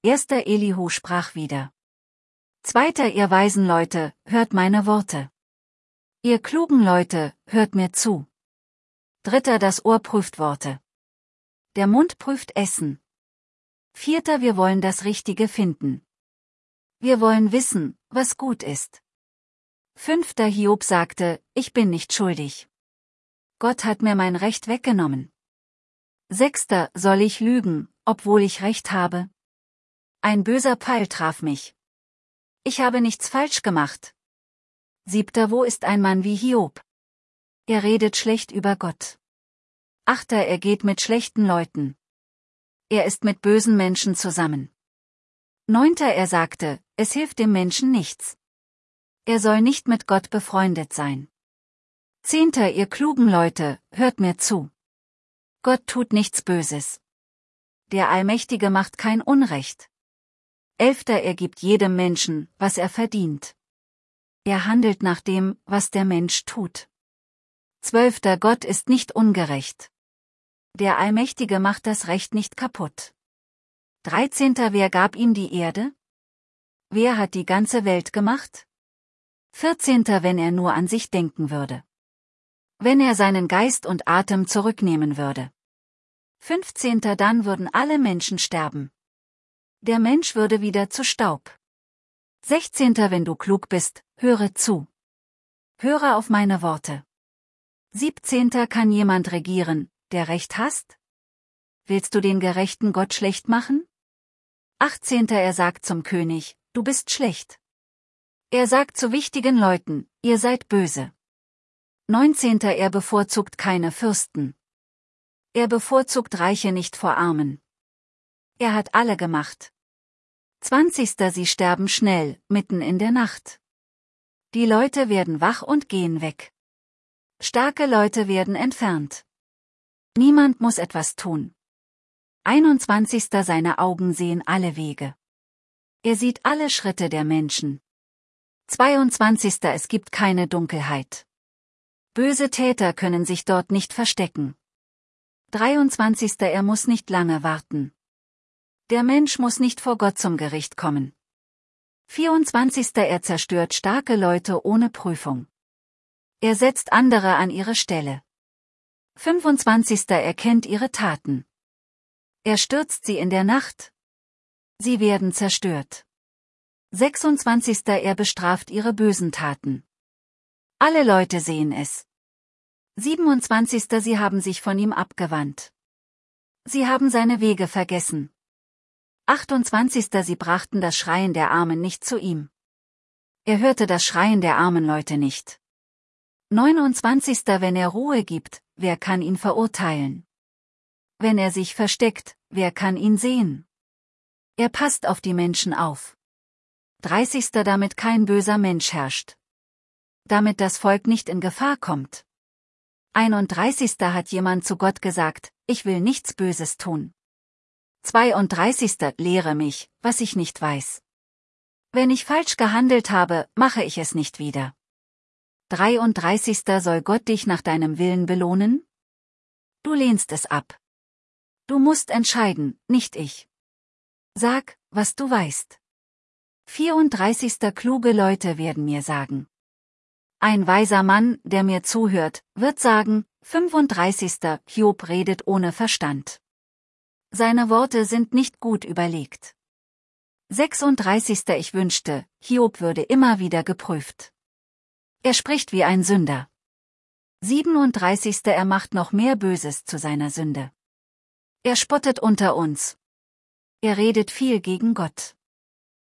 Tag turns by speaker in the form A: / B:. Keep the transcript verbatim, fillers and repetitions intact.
A: Erster Elihu sprach wieder. Zweiter ihr weisen Leute, hört meine Worte. Ihr klugen Leute, hört mir zu. Dritter das Ohr prüft Worte. Der Mund prüft Essen. Vierter wir wollen das Richtige finden. Wir wollen wissen, was gut ist. Fünfter Hiob sagte, ich bin nicht schuldig. Gott hat mir mein Recht weggenommen. Sechster soll ich lügen, obwohl ich Recht habe? Ein böser Pfeil traf mich. Ich habe nichts falsch gemacht. Siebter wo ist ein Mann wie Hiob? Er redet schlecht über Gott. Achter er geht mit schlechten Leuten. Er ist mit bösen Menschen zusammen. Neunter er sagte, es hilft dem Menschen nichts. Er soll nicht mit Gott befreundet sein. Zehnter ihr klugen Leute, hört mir zu. Gott tut nichts Böses. Der Allmächtige macht kein Unrecht. Elfter er gibt jedem Menschen, was er verdient. Er handelt nach dem, was der Mensch tut. Zwölfter Gott ist nicht ungerecht. Der Allmächtige macht das Recht nicht kaputt. Dreizehnter wer gab ihm die Erde? Wer hat die ganze Welt gemacht? Vierzehnter wenn er nur an sich denken würde. Wenn er seinen Geist und Atem zurücknehmen würde. Fünfzehnter dann würden alle Menschen sterben. Der Mensch würde wieder zu Staub. Sechzehnter wenn du klug bist, höre zu. Höre auf meine Worte. Siebzehnter kann jemand regieren, der Recht hasst? Willst du den gerechten Gott schlecht machen? Achtzehnter er sagt zum König, du bist schlecht. Er sagt zu wichtigen Leuten, ihr seid böse. Neunzehnter er bevorzugt keine Fürsten. Er bevorzugt Reiche nicht vor Armen. Er hat alle gemacht. Zwanzigster sie sterben schnell, mitten in der Nacht. Die Leute werden wach und gehen weg. Starke Leute werden entfernt. Niemand muss etwas tun. Einundzwanzigster seine Augen sehen alle Wege. Er sieht alle Schritte der Menschen. Zweiundzwanzigster es gibt keine Dunkelheit. Böse Täter können sich dort nicht verstecken. Dreiundzwanzigster er muss nicht lange warten. Der Mensch muss nicht vor Gott zum Gericht kommen. Vierundzwanzigster er zerstört starke Leute ohne Prüfung. Er setzt andere an ihre Stelle. Fünfundzwanzigster er kennt ihre Taten. Er stürzt sie in der Nacht. Sie werden zerstört. Sechsundzwanzigster er bestraft ihre bösen Taten. Alle Leute sehen es. Siebenundzwanzigster sie haben sich von ihm abgewandt. Sie haben seine Wege vergessen. Achtundzwanzigster sie brachten das Schreien der Armen nicht zu ihm. Er hörte das Schreien der armen Leute nicht. Neunundzwanzigster wenn er Ruhe gibt, wer kann ihn verurteilen? Wenn er sich versteckt, wer kann ihn sehen? Er passt auf die Menschen auf. Dreißigster damit kein böser Mensch herrscht. Damit das Volk nicht in Gefahr kommt. Einunddreißigster hat jemand zu Gott gesagt, ich will nichts Böses tun. Zweiunddreißigster lehre mich, was ich nicht weiß. Wenn ich falsch gehandelt habe, mache ich es nicht wieder. dreiunddreißigster soll Gott dich nach deinem Willen belohnen? Du lehnst es ab. Du musst entscheiden, nicht ich. Sag, was du weißt. vierunddreißigster kluge Leute werden mir sagen. Ein weiser Mann, der mir zuhört, wird sagen, fünfunddreißigster Hiob redet ohne Verstand. Seine Worte sind nicht gut überlegt. sechsunddreißigster Ich wünschte, Hiob würde immer wieder geprüft. Er spricht wie ein Sünder. siebenunddreißigster Er macht noch mehr Böses zu seiner Sünde. Er spottet unter uns. Er redet viel gegen Gott.